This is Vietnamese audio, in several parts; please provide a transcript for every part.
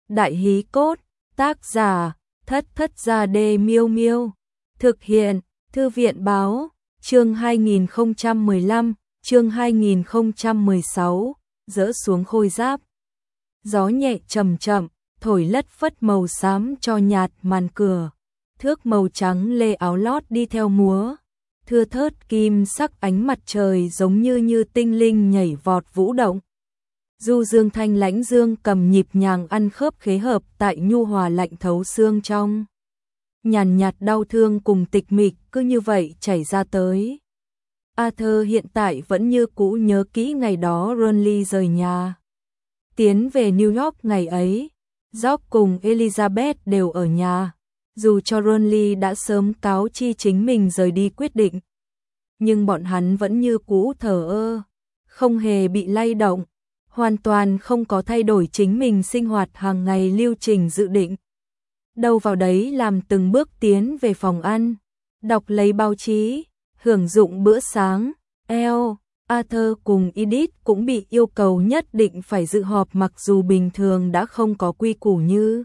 Đại hí cốt, tác giả, Thất Thất Gia Đê Miêu Miêu. Thực hiện, Thư viện báo, chương 2015, chương 2016, dỡ xuống khôi giáp. Gió nhẹ chậm chậm, thổi lất phất màu xám cho nhạt màn cửa. Thước màu trắng lê áo lót đi theo múa. Thưa thớt kim sắc ánh mặt trời giống như tinh linh nhảy vọt vũ động. Du dương thanh lãnh dương cầm nhịp nhàng ăn khớp khế hợp tại nhu hòa lạnh thấu xương trong. Nhàn nhạt đau thương cùng tịch mịch cứ như vậy chảy ra tới. Arthur hiện tại vẫn như cũ nhớ kỹ ngày đó Ronly rời nhà. Tiến về New York ngày ấy, George cùng Elizabeth đều ở nhà. Dù cho Ronly đã sớm cáo chi chính mình rời đi quyết định, nhưng bọn hắn vẫn như cũ thờ ơ, không hề bị lay động, hoàn toàn không có thay đổi chính mình sinh hoạt hàng ngày lưu trình dự định. Đâu vào đấy làm từng bước tiến về phòng ăn, đọc lấy báo chí, hưởng dụng bữa sáng. Arthur cùng Edith cũng bị yêu cầu nhất định phải dự họp mặc dù bình thường đã không có quy củ như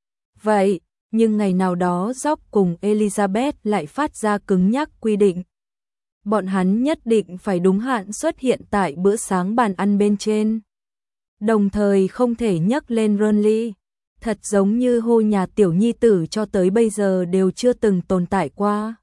vậy, nhưng ngày nào đó George cùng Elizabeth lại phát ra cứng nhắc quy định. Bọn hắn nhất định phải đúng hạn xuất hiện tại bữa sáng bàn ăn bên trên. Đồng thời không thể nhắc lên Ronly, thật giống như hô nhà tiểu nhi tử cho tới bây giờ đều chưa từng tồn tại qua.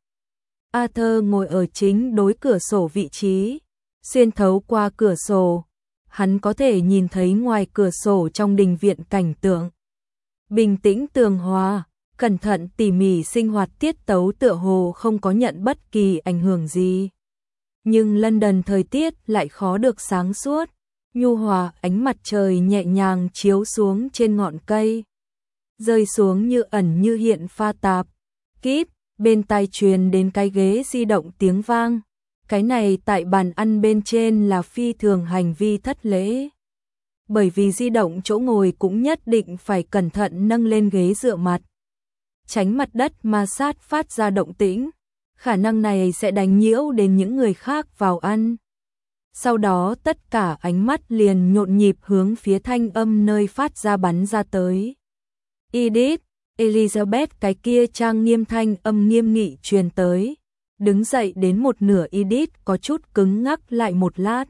Arthur ngồi ở chính đối cửa sổ vị trí, xuyên thấu qua cửa sổ, hắn có thể nhìn thấy ngoài cửa sổ trong đình viện cảnh tượng bình tĩnh tường hòa, cẩn thận tỉ mỉ sinh hoạt tiết tấu tựa hồ không có nhận bất kỳ ảnh hưởng gì. Nhưng London thời tiết lại khó được sáng suốt, nhu hòa ánh mặt trời nhẹ nhàng chiếu xuống trên ngọn cây, rơi xuống như ẩn như hiện pha tạp. Kíp, bên tai truyền đến cái ghế di động tiếng vang. Cái này tại bàn ăn bên trên là phi thường hành vi thất lễ. Bởi vì di động chỗ ngồi cũng nhất định phải cẩn thận nâng lên ghế dựa mặt, tránh mặt đất ma sát phát ra động tĩnh. Khả năng này sẽ đánh nhiễu đến những người khác vào ăn. Sau đó tất cả ánh mắt liền nhộn nhịp hướng phía thanh âm nơi phát ra bắn ra tới. Edith, Elizabeth cái kia trang nghiêm thanh âm nghiêm nghị truyền tới. Đứng dậy đến một nửa Edith có chút cứng ngắc lại một lát.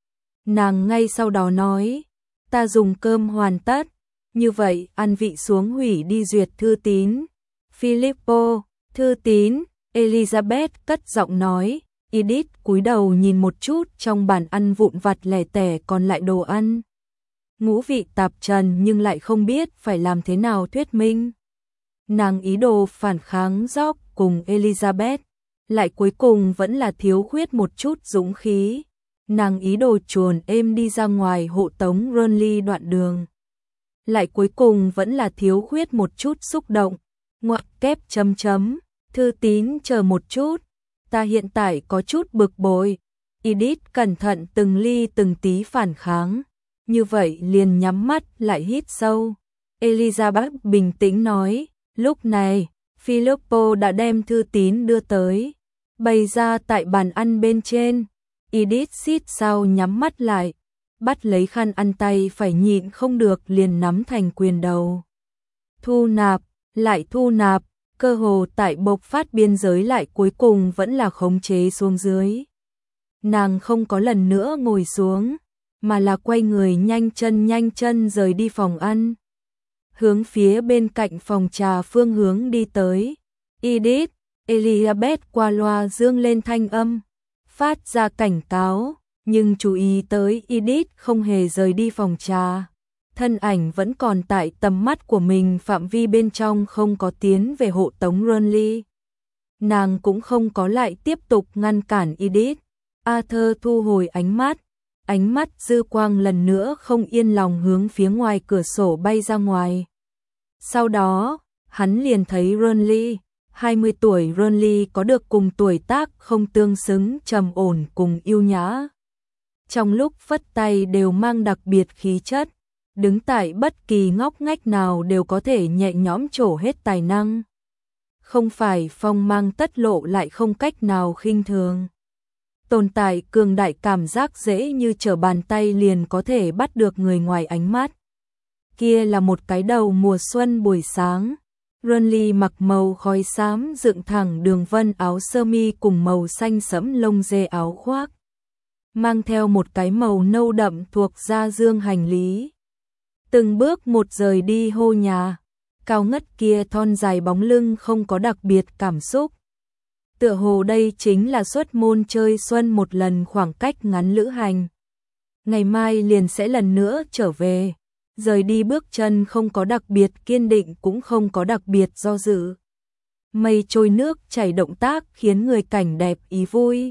Nàng ngay sau đó nói, ta dùng cơm hoàn tất, như vậy ăn vị xuống hủy đi duyệt thư tín. Filippo, thư tín, Elizabeth cất giọng nói. Edith cúi đầu nhìn một chút trong bàn ăn vụn vặt lẻ tẻ còn lại đồ ăn. Ngũ vị tạp trần nhưng lại không biết phải làm thế nào thuyết minh. Nàng ý đồ phản kháng George cùng Elizabeth, lại cuối cùng vẫn là thiếu khuyết một chút dũng khí. Nàng ý đồ chuồn êm đi ra ngoài hộ tống Ronly đoạn đường, lại cuối cùng vẫn là thiếu khuyết một chút xúc động. Ngoặc kép chấm chấm, thư tín chờ một chút, ta hiện tại có chút bực bội. Edith cẩn thận từng ly từng tí phản kháng, như vậy liền nhắm mắt lại hít sâu. Elizabeth bình tĩnh nói, lúc này, Filippo đã đem thư tín đưa tới, bày ra tại bàn ăn bên trên. Edith xít sao nhắm mắt lại, bắt lấy khăn ăn tay phải nhịn không được liền nắm thành quyền đầu. Thu nạp, lại thu nạp, cơ hồ tại bộc phát biên giới lại cuối cùng vẫn là khống chế xuống dưới. Nàng không có lần nữa ngồi xuống, mà là quay người nhanh chân rời đi phòng ăn, hướng phía bên cạnh phòng trà phương hướng đi tới. Edith, Elizabeth qua loa dương lên thanh âm, phát ra cảnh cáo, nhưng chú ý tới Edith không hề rời đi phòng trà. Thân ảnh vẫn còn tại tầm mắt của mình phạm vi bên trong, không có tiến về hộ tống Ronly. Nàng cũng không có lại tiếp tục ngăn cản Edith. Arthur thu hồi ánh mắt dư quang lần nữa không yên lòng hướng phía ngoài cửa sổ bay ra ngoài. Sau đó, hắn liền thấy Ronly, 20 tuổi Ronly có được cùng tuổi tác không tương xứng trầm ổn cùng yêu nhã. Trong lúc phất tay đều mang đặc biệt khí chất, đứng tại bất kỳ ngóc ngách nào đều có thể nhẹ nhõm trổ hết tài năng. Không phải phong mang tất lộ lại không cách nào khinh thường. Tồn tại cường đại cảm giác dễ như trở bàn tay liền có thể bắt được người ngoài ánh mắt. Kia là một cái đầu mùa xuân buổi sáng. Runly mặc màu khói xám dựng thẳng đường vân áo sơ mi cùng màu xanh sẫm lông dê áo khoác, mang theo một cái màu nâu đậm thuộc da dương hành lý. Từng bước một rời đi hô nhà, cao ngất kia thon dài bóng lưng không có đặc biệt cảm xúc. Tựa hồ đây chính là xuất môn chơi xuân một lần khoảng cách ngắn lữ hành. Ngày mai liền sẽ lần nữa trở về. Rời đi bước chân không có đặc biệt kiên định cũng không có đặc biệt do dự. Mây trôi nước chảy động tác khiến người cảnh đẹp ý vui.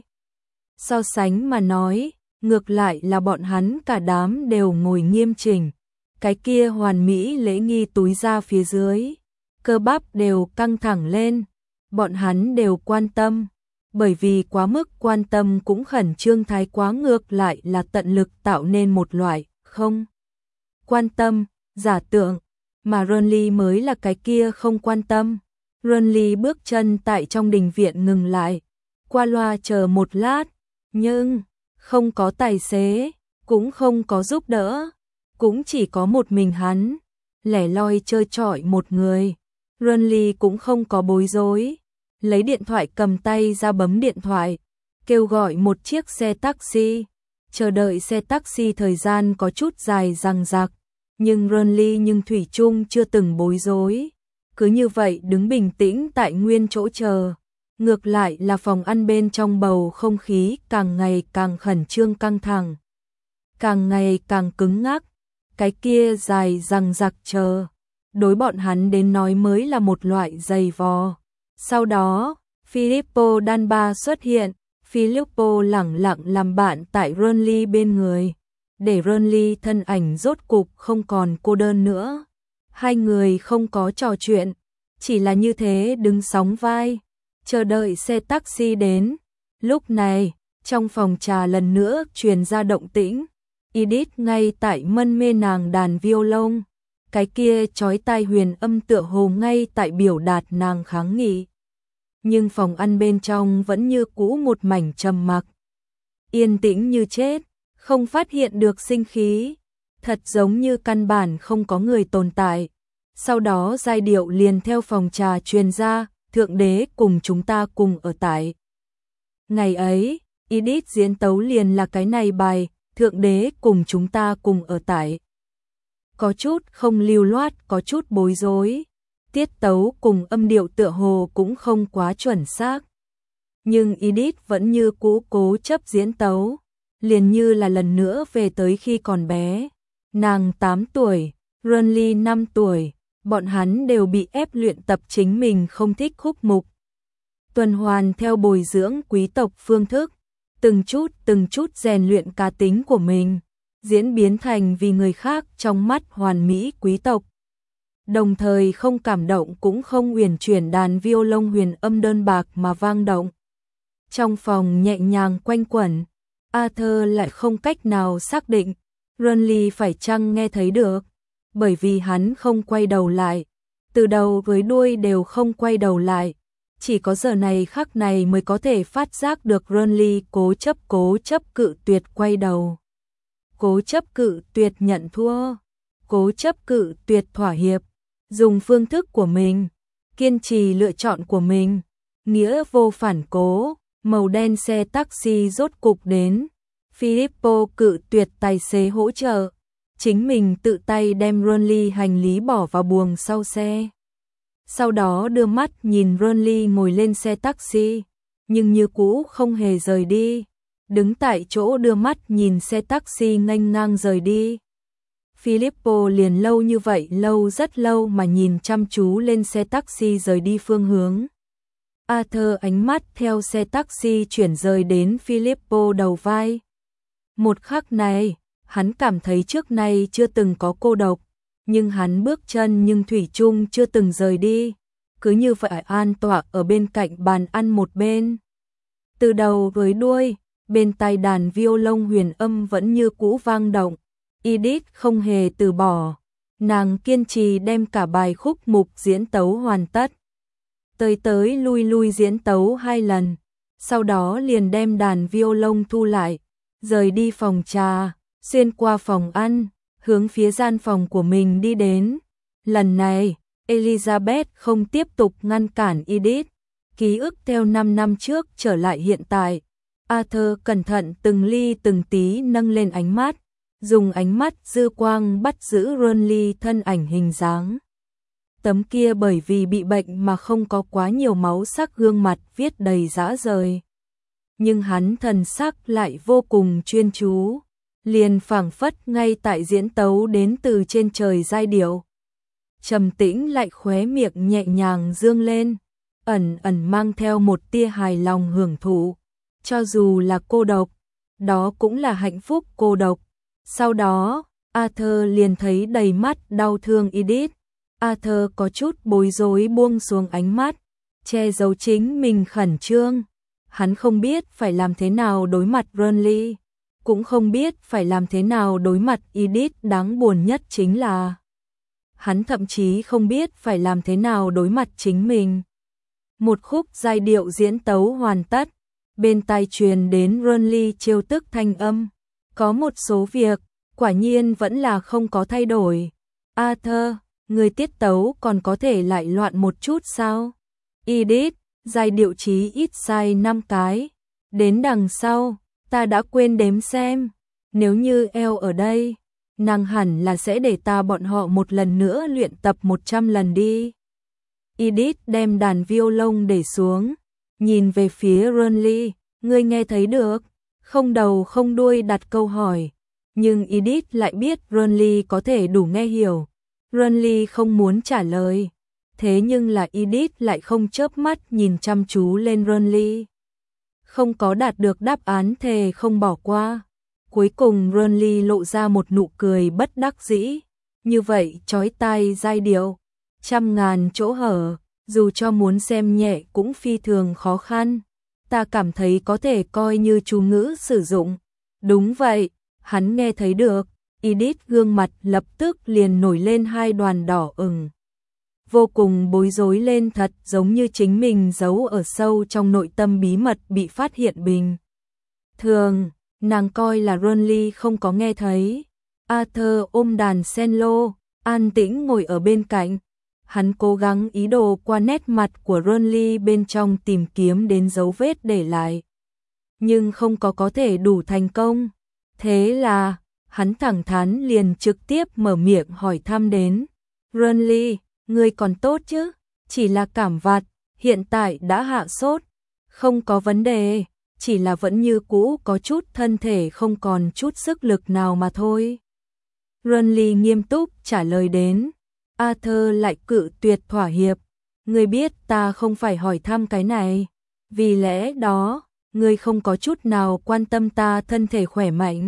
So sánh mà nói, ngược lại là bọn hắn cả đám đều ngồi nghiêm chỉnh. Cái kia hoàn mỹ lễ nghi túi ra phía dưới. Cơ bắp đều căng thẳng lên. Bọn hắn đều quan tâm. Bởi vì quá mức quan tâm cũng khẩn trương thái quá, ngược lại là tận lực tạo nên một loại không quan tâm, giả tượng, mà Runly mới là cái kia không quan tâm. Runly bước chân tại trong đình viện ngừng lại, qua loa chờ một lát, nhưng không có tài xế, cũng không có giúp đỡ, cũng chỉ có một mình hắn, lẻ loi chơi trọi một người. Runly cũng không có bối rối, lấy điện thoại cầm tay ra bấm điện thoại, kêu gọi một chiếc xe taxi. Chờ đợi xe taxi thời gian có chút dài dằng dặc, nhưng Runly thủy chung chưa từng bối rối, cứ như vậy đứng bình tĩnh tại nguyên chỗ chờ. Ngược lại là phòng ăn bên trong bầu không khí càng ngày càng khẩn trương căng thẳng, càng ngày càng cứng ngắc. Cái kia dài dằng dặc chờ, đối bọn hắn đến nói mới là một loại giày vò. Sau đó, Filippo Danba xuất hiện. Filippo lẳng lặng làm bạn tại Runly bên người, để Runly thân ảnh rốt cục không còn cô đơn nữa. Hai người không có trò chuyện, chỉ là như thế đứng sóng vai, chờ đợi xe taxi đến. Lúc này, trong phòng trà lần nữa truyền ra động tĩnh. Edith ngay tại mân mê nàng đàn violon, cái kia chói tai huyền âm tựa hồ ngay tại biểu đạt nàng kháng nghị. Nhưng phòng ăn bên trong vẫn như cũ một mảnh trầm mặc, yên tĩnh như chết, không phát hiện được sinh khí, thật giống như căn bản không có người tồn tại. Sau đó giai điệu liền theo phòng trà truyền ra, thượng đế cùng chúng ta cùng ở tại. Ngày ấy, Edith diễn tấu liền là cái này bài, thượng đế cùng chúng ta cùng ở tại. Có chút không lưu loát, có chút bối rối. Tiết tấu cùng âm điệu tựa hồ cũng không quá chuẩn xác. Nhưng Edith vẫn như cũ cố chấp diễn tấu, liền như là lần nữa về tới khi còn bé. Nàng 8 tuổi, Runly 5 tuổi, bọn hắn đều bị ép luyện tập chính mình không thích khúc mục. Tuần hoàn theo bồi dưỡng quý tộc phương thức, từng chút rèn luyện cá tính của mình, diễn biến thành vì người khác trong mắt hoàn mỹ quý tộc. Đồng thời không cảm động cũng không uyển chuyển đàn violon huyền âm đơn bạc mà vang động. Trong phòng nhẹ nhàng quanh quẩn, Arthur lại không cách nào xác định Runly phải chăng nghe thấy được, bởi vì hắn không quay đầu lại, từ đầu với đuôi đều không quay đầu lại, chỉ có giờ này khắc này mới có thể phát giác được Runly cố chấp cự tuyệt quay đầu, cố chấp cự tuyệt nhận thua, cố chấp cự tuyệt thỏa hiệp, dùng phương thức của mình, kiên trì lựa chọn của mình, nghĩa vô phản cố. Màu đen xe taxi rốt cục đến, Filippo cự tuyệt tài xế hỗ trợ, chính mình tự tay đem Runly hành lý bỏ vào buồng sau xe. Sau đó đưa mắt nhìn Runly ngồi lên xe taxi, nhưng như cũ không hề rời đi, đứng tại chỗ đưa mắt nhìn xe taxi nghênh ngang rời đi. Filippo liền lâu như vậy, rất lâu mà nhìn chăm chú lên xe taxi rời đi phương hướng. Arthur ánh mắt theo xe taxi chuyển rời đến Filippo đầu vai. Một khắc này, hắn cảm thấy trước nay chưa từng có cô độc, nhưng hắn bước chân nhưng thủy chung chưa từng rời đi, cứ như vậy an tọa ở bên cạnh bàn ăn một bên. Từ đầu với đuôi, bên tai đàn violon huyền âm vẫn như cũ vang động, Edith không hề từ bỏ, nàng kiên trì đem cả bài khúc mục diễn tấu hoàn tất. Tới lui diễn tấu 2 lần, sau đó liền đem đàn violon thu lại, rời đi phòng trà, xuyên qua phòng ăn, hướng phía gian phòng của mình đi đến. Lần này, Elizabeth không tiếp tục ngăn cản Edith. Ký ức theo 5 năm trước trở lại hiện tại. Arthur cẩn thận từng ly từng tí nâng lên ánh mắt, dùng ánh mắt dư quang bắt giữ Ronly thân ảnh hình dáng. Tấm kia bởi vì bị bệnh mà không có quá nhiều máu sắc gương mặt viết đầy rã rời. Nhưng hắn thần sắc lại vô cùng chuyên chú, liền phảng phất ngay tại diễn tấu đến từ trên trời giai điệu. Trầm tĩnh lại khóe miệng nhẹ nhàng dương lên, ẩn ẩn mang theo một tia hài lòng hưởng thụ. Cho dù là cô độc, đó cũng là hạnh phúc cô độc. Sau đó, Arthur liền thấy đầy mắt đau thương Edith. Arthur có chút bối rối buông xuống ánh mắt, che giấu chính mình khẩn trương. Hắn không biết phải làm thế nào đối mặt Ronly, cũng không biết phải làm thế nào đối mặt Edith. Đáng buồn nhất chính là hắn thậm chí không biết phải làm thế nào đối mặt chính mình. Một khúc giai điệu diễn tấu hoàn tất, bên tai truyền đến Ronly trêu tức thanh âm. Có một số việc, quả nhiên vẫn là không có thay đổi. Arthur, người tiết tấu còn có thể lại loạn một chút sao? Edith, giai điệu chí ít sai 5 cái. Đến đằng sau, ta đã quên đếm xem. Nếu như El ở đây, nàng hẳn là sẽ để bọn họ một lần nữa luyện tập 100 lần đi. Edith đem đàn violon để xuống, nhìn về phía Ronly, ngươi nghe thấy được? Không đầu không đuôi đặt câu hỏi, nhưng Edith lại biết Ronly có thể đủ nghe hiểu. Ronly không muốn trả lời, thế nhưng là Edith lại không chớp mắt nhìn chăm chú lên Ronly. Không có đạt được đáp án thề không bỏ qua. Cuối cùng Ronly lộ ra một nụ cười bất đắc dĩ, như vậy chói tai giai điệu, trăm ngàn chỗ hở, dù cho muốn xem nhẹ cũng phi thường khó khăn. Ta cảm thấy có thể coi như chú ngữ sử dụng. Đúng vậy, hắn nghe thấy được. Edith gương mặt lập tức liền nổi lên 2 đoàn đỏ ửng. Vô cùng bối rối lên, thật giống như chính mình giấu ở sâu trong nội tâm bí mật bị phát hiện bình thường. Nàng coi là Ronly không có nghe thấy. Arthur ôm đàn cello, an tĩnh ngồi ở bên cạnh. Hắn cố gắng ý đồ qua nét mặt của Ronly bên trong tìm kiếm đến dấu vết để lại, nhưng không có thể đủ thành công. Thế là, hắn thẳng thắn liền trực tiếp mở miệng hỏi thăm đến. Ronly, ngươi còn tốt chứ? Chỉ là cảm vặt, hiện tại đã hạ sốt. Không có vấn đề, chỉ là vẫn như cũ có chút thân thể không còn chút sức lực nào mà thôi. Ronly nghiêm túc trả lời đến. Arthur lại cự tuyệt thỏa hiệp. Ngươi biết ta không phải hỏi thăm cái này. Vì lẽ đó, ngươi không có chút nào quan tâm ta thân thể khỏe mạnh.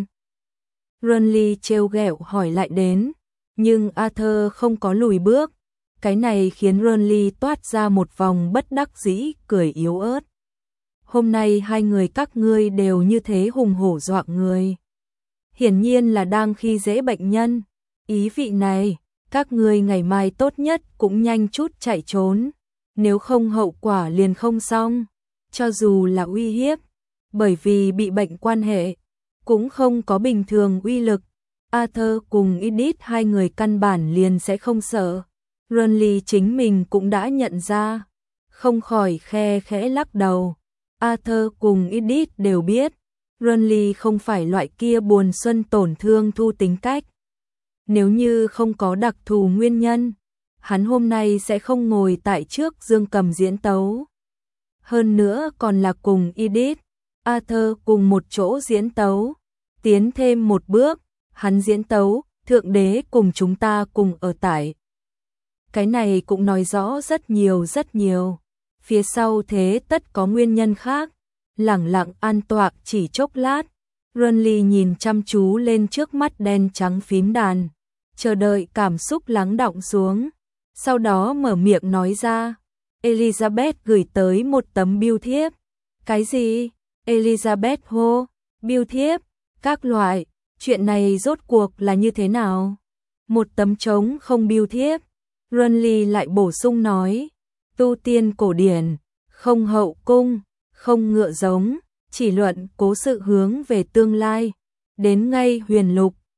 Ronly trêu ghẹo hỏi lại đến. Nhưng Arthur không có lùi bước. Cái này khiến Ronly toát ra một vòng bất đắc dĩ, cười yếu ớt. Hôm nay hai người các ngươi đều như thế hùng hổ dọa người. Hiển nhiên là đang khi dễ bệnh nhân. Ý vị này, các ngươi ngày mai tốt nhất cũng nhanh chút chạy trốn. Nếu không hậu quả liền không xong. Cho dù là uy hiếp, bởi vì bị bệnh quan hệ, cũng không có bình thường uy lực. Arthur cùng Edith hai người căn bản liền sẽ không sợ. Ronly chính mình cũng đã nhận ra, không khỏi khe khẽ lắc đầu. Arthur cùng Edith đều biết, Ronly không phải loại kia buồn xuân tổn thương thu tính cách. Nếu như không có đặc thù nguyên nhân, hắn hôm nay sẽ không ngồi tại trước dương cầm diễn tấu. Hơn nữa còn là cùng Edith, Arthur cùng một chỗ diễn tấu. Tiến thêm một bước, hắn diễn tấu, Thượng Đế cùng chúng ta cùng ở tại. Cái này cũng nói rõ rất nhiều. Phía sau thế tất có nguyên nhân khác. Lẳng lặng an tọa chỉ chốc lát, Ronly nhìn chăm chú lên trước mắt đen trắng phím đàn, chờ đợi cảm xúc lắng đọng xuống. Sau đó mở miệng nói ra, Elizabeth gửi tới một tấm bưu thiếp. Cái gì? Elizabeth hô, bưu thiếp, các loại, chuyện này rốt cuộc là như thế nào? Một tấm trống không bưu thiếp. Ronly lại bổ sung nói, tu tiên cổ điển, không hậu cung, không ngựa giống, chỉ luận cố sự hướng về tương lai, đến ngay huyền lục,